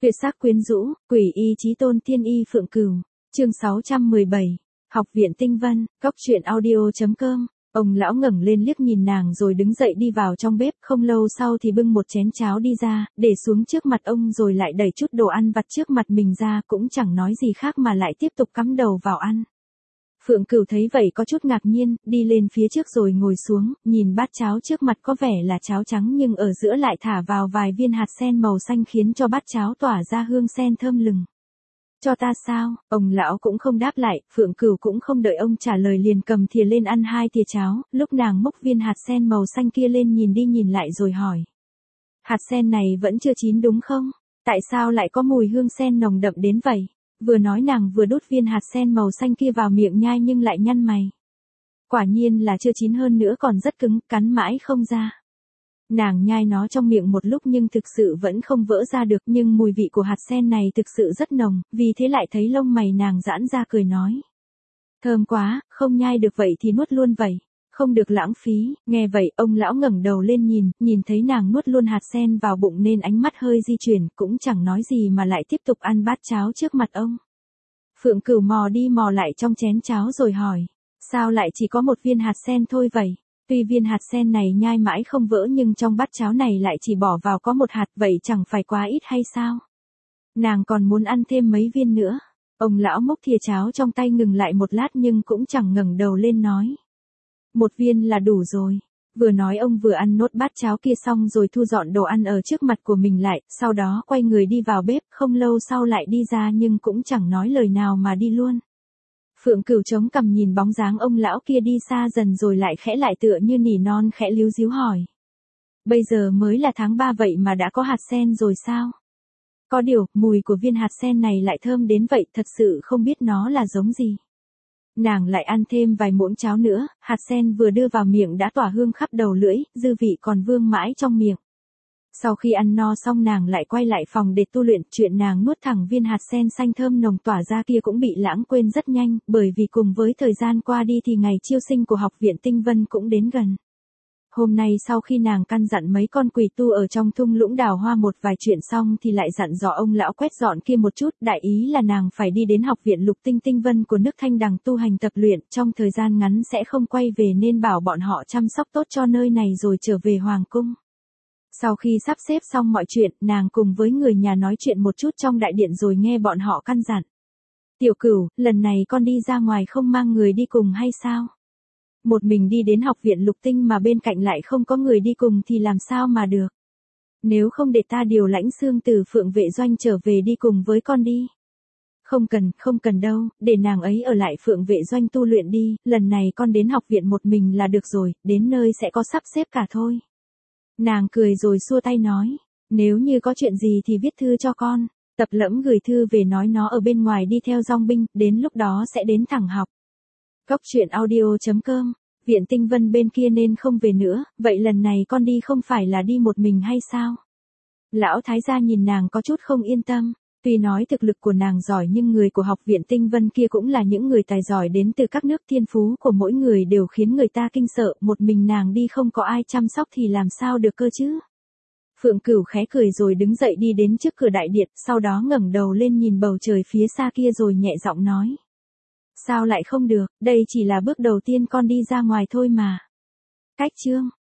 Tuyệt sắc quyến rũ, quỷ y chí tôn tiên y Phượng Cửu. Chương 617. Học viện Tinh Vân, Cóc truyện audio.com. Ông lão ngẩng lên liếc nhìn nàng rồi đứng dậy đi vào trong bếp, không lâu sau thì bưng một chén cháo đi ra, để xuống trước mặt ông rồi lại đẩy chút đồ ăn vặt trước mặt mình ra, cũng chẳng nói gì khác mà lại tiếp tục cắm đầu vào ăn. Phượng Cửu thấy vậy có chút ngạc nhiên, đi lên phía trước rồi ngồi xuống, nhìn bát cháo trước mặt có vẻ là cháo trắng nhưng ở giữa lại thả vào vài viên hạt sen màu xanh khiến cho bát cháo tỏa ra hương sen thơm lừng. Cho ta sao? Ông lão cũng không đáp lại, Phượng Cửu cũng không đợi ông trả lời liền cầm thìa lên ăn hai thìa cháo, lúc nàng múc viên hạt sen màu xanh kia lên nhìn đi nhìn lại rồi hỏi. Hạt sen này vẫn chưa chín đúng không? Tại sao lại có mùi hương sen nồng đậm đến vậy? Vừa nói nàng vừa đút viên hạt sen màu xanh kia vào miệng nhai nhưng lại nhăn mày. Quả nhiên là chưa chín hơn nữa còn rất cứng, cắn mãi không ra. Nàng nhai nó trong miệng một lúc nhưng thực sự vẫn không vỡ ra được, nhưng mùi vị của hạt sen này thực sự rất nồng, vì thế lại thấy lông mày nàng giãn ra cười nói. Thơm quá, không nhai được vậy thì nuốt luôn vậy, không được lãng phí. Nghe vậy ông lão ngẩng đầu lên nhìn thấy nàng nuốt luôn hạt sen vào bụng nên ánh mắt hơi di chuyển, cũng chẳng nói gì mà lại tiếp tục ăn bát cháo trước mặt ông. Phượng Cửu mò đi mò lại trong chén cháo rồi hỏi, sao lại chỉ có một viên hạt sen thôi vậy? Tuy viên hạt sen này nhai mãi không vỡ nhưng trong bát cháo này lại chỉ bỏ vào có một hạt, vậy chẳng phải quá ít hay sao? Nàng còn muốn ăn thêm mấy viên nữa. Ông lão múc thìa cháo trong tay ngừng lại một lát nhưng cũng chẳng ngẩng đầu lên nói. Một viên là đủ rồi. Vừa nói ông vừa ăn nốt bát cháo kia xong rồi thu dọn đồ ăn ở trước mặt của mình lại, sau đó quay người đi vào bếp, không lâu sau lại đi ra nhưng cũng chẳng nói lời nào mà đi luôn. Phượng Cửu chống cằm nhìn bóng dáng ông lão kia đi xa dần rồi lại khẽ lại tựa như nỉ non khẽ líu díu hỏi. Bây giờ mới là tháng 3 vậy mà đã có hạt sen rồi sao? Có điều, mùi của viên hạt sen này lại thơm đến vậy, thật sự không biết nó là giống gì. Nàng lại ăn thêm vài muỗng cháo nữa, hạt sen vừa đưa vào miệng đã tỏa hương khắp đầu lưỡi, dư vị còn vương mãi trong miệng. Sau khi ăn no xong nàng lại quay lại phòng để tu luyện, chuyện nàng nuốt thẳng viên hạt sen xanh thơm nồng tỏa ra kia cũng bị lãng quên rất nhanh, bởi vì cùng với thời gian qua đi thì ngày chiêu sinh của học viện Tinh Vân cũng đến gần. Hôm nay sau khi nàng căn dặn mấy con quỷ tu ở trong thung lũng đào hoa một vài chuyện xong thì lại dặn dò ông lão quét dọn kia một chút, đại ý là nàng phải đi đến học viện Lục Tinh Tinh Vân của nước Thanh Đằng tu hành tập luyện, trong thời gian ngắn sẽ không quay về nên bảo bọn họ chăm sóc tốt cho nơi này rồi trở về hoàng cung. Sau khi sắp xếp xong mọi chuyện, nàng cùng với người nhà nói chuyện một chút trong đại điện rồi nghe bọn họ căn dặn. Tiểu Cửu, lần này con đi ra ngoài không mang người đi cùng hay sao? Một mình đi đến học viện Lục Tinh mà bên cạnh lại không có người đi cùng thì làm sao mà được? Nếu không để ta điều lãnh xương từ Phượng vệ doanh trở về đi cùng với con đi. Không cần đâu, để nàng ấy ở lại Phượng vệ doanh tu luyện đi, lần này con đến học viện một mình là được rồi, đến nơi sẽ có sắp xếp cả thôi. Nàng cười rồi xua tay nói, nếu như có chuyện gì thì viết thư cho con, Tập Lẫm gửi thư về nói nó ở bên ngoài đi theo dong binh, đến lúc đó sẽ đến thẳng học. Cóc truyện audio.com, viện Tinh Vân bên kia nên không về nữa, vậy lần này con đi không phải là đi một mình hay sao? Lão thái gia nhìn nàng có chút không yên tâm, tuy nói thực lực của nàng giỏi nhưng người của học viện Tinh Vân kia cũng là những người tài giỏi đến từ các nước, thiên phú của mỗi người đều khiến người ta kinh sợ, một mình nàng đi không có ai chăm sóc thì làm sao được cơ chứ? Phượng Cửu khẽ cười rồi đứng dậy đi đến trước cửa đại điện, sau đó ngẩng đầu lên nhìn bầu trời phía xa kia rồi nhẹ giọng nói. Sao lại không được, đây chỉ là bước đầu tiên con đi ra ngoài thôi mà. Cách chương